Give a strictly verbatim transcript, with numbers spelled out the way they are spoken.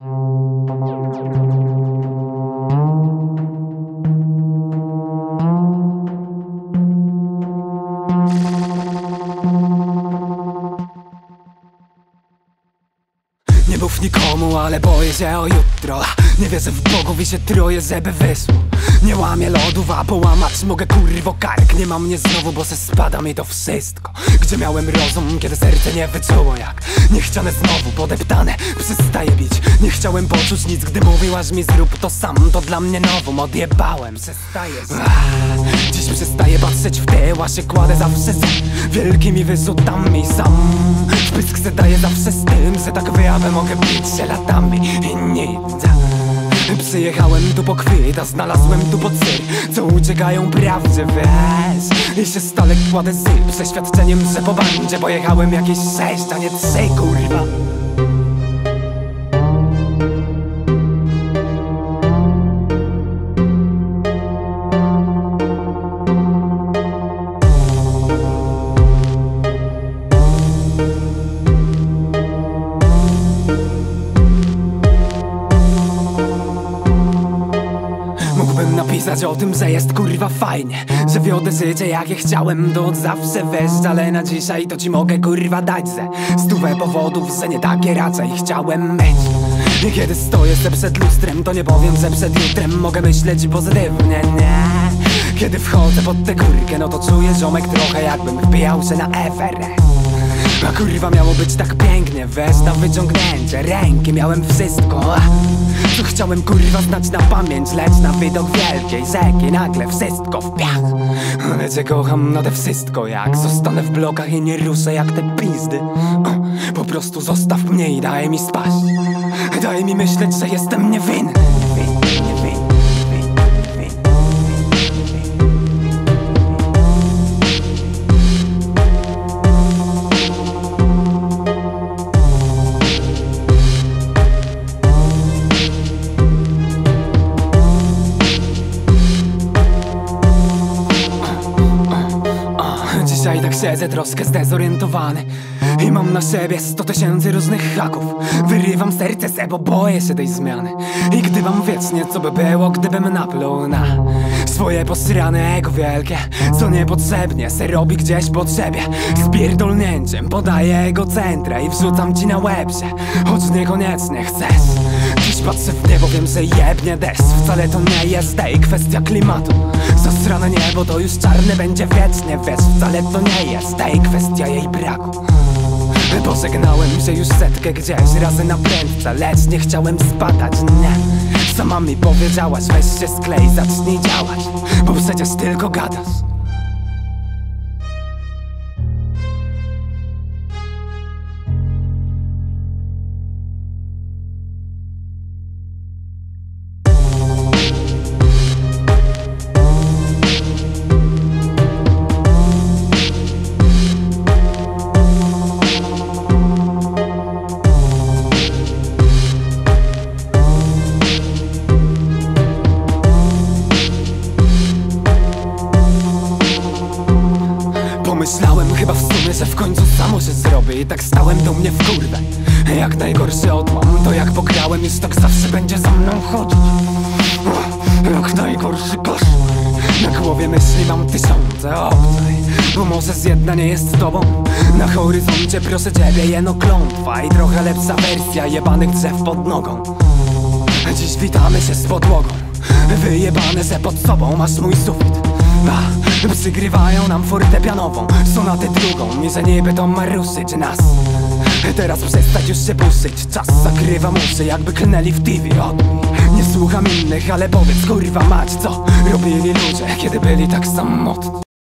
Nie mów nikomu, ale boję się o jutro. Nie wierzę w Bogów i się troję, żeby wyszło. Nie łamię lodów, a połamać mogę kurwo kark. Nie ma mnie znowu, bo se spada mi to wszystko. Gdzie miałem rozum, kiedy serce nie wyczuło jak niechciane znowu podeptane przestaje bić. Nie chciałem poczuć nic, gdy mówiłaś mi zrób to sam. To dla mnie nowum, odjebałem, przestaję Ach, dziś przestaję patrzeć w tył, a się kładę zawsze z wielkimi wyrzutami sam. Wpysk se daję zawsze z tym, że tak wyjawę mogę bić się latami i nic. Przyjechałem tu po kwit, a znalazłem tu po cyr, co uciekają prawdzie, wiesz. I się stale kładę z przeświadczeniem, że po bandzie pojechałem jakieś sześć, a nie trzy, kurwa. Mógłbym napisać o tym, że jest kurwa fajnie, że wiodę życie jakie chciałem, to od zawsze wiesz. Ale na dzisiaj to ci mogę kurwa dać ze stówę powodów, że nie takie raczej chciałem mieć. I kiedy stoję se przed lustrem, to nie powiem, że przed jutrem mogę myśleć pozytywnie, nie. Kiedy wchodzę pod tę górkę, no to czuję ziomek trochę jakbym wbijał się na Everest. A kurwa miało być tak pięknie, weź na wyciągnięcie ręki, miałem wszystko, co chciałem kurwa znać na pamięć, lecz na widok wielkiej rzeki nagle wszystko w piach. Ale cię kocham nade wszystko, jak zostanę w blokach i nie ruszę jak te pizdy. Po prostu zostaw mnie i daj mi spać, daj mi myśleć, że jestem niewinny. Dzisiaj tak siedzę troszkę zdezorientowany i mam na siebie sto tysięcy różnych haków. Wyrywam serce se, bo boję się tej zmiany i gdybam wiecznie, co by było, gdybym napluł na swoje posrane ego wielkie, co niepotrzebnie se robi gdzieś pod siebie. Z pierdolnięciem podaję egocentra i wrzucam ci na łeb się, choć niekoniecznie chcesz. Dziś patrzę w niebo, wiem, że jebnie deszcz. Wcale to nie jest tej kwestia klimatu. Zasrane niebo to już czarne będzie wiecznie, wiesz. Wcale to nie jest tej kwestia jej braku. Pożegnałem się już setkę gdzieś razy na prędce, lecz nie chciałem spadać, nie. Sama mi powiedziałaś, weź się sklej, zacznij działać, bo przecież tylko gadasz. Myślałem chyba w sumie, że w końcu samo się zrobię i tak stałem do mnie w kurwę. Jak najgorszy odłam, to jak pograłem już tak zawsze będzie za mną chodzić. Jak najgorszy koszmar, na głowie myśli mam tysiące obcej, bo może z jedna nie jest z tobą. Na horyzoncie proszę ciebie jeno klątwa i trochę lepsza wersja jebanych drzew pod nogą. Dziś witamy się z podłogą, wyjebane se pod sobą, masz mój sufit. A, przygrywają nam fortepianową sonatę drugą i że niby to ma ruszyć nas. Teraz przestać już się puszyć, czas zakrywa uszy jakby klnęli w T V. Odbij, nie słucham innych, ale powiedz kurwa mać, co robili ludzie, kiedy byli tak samotni.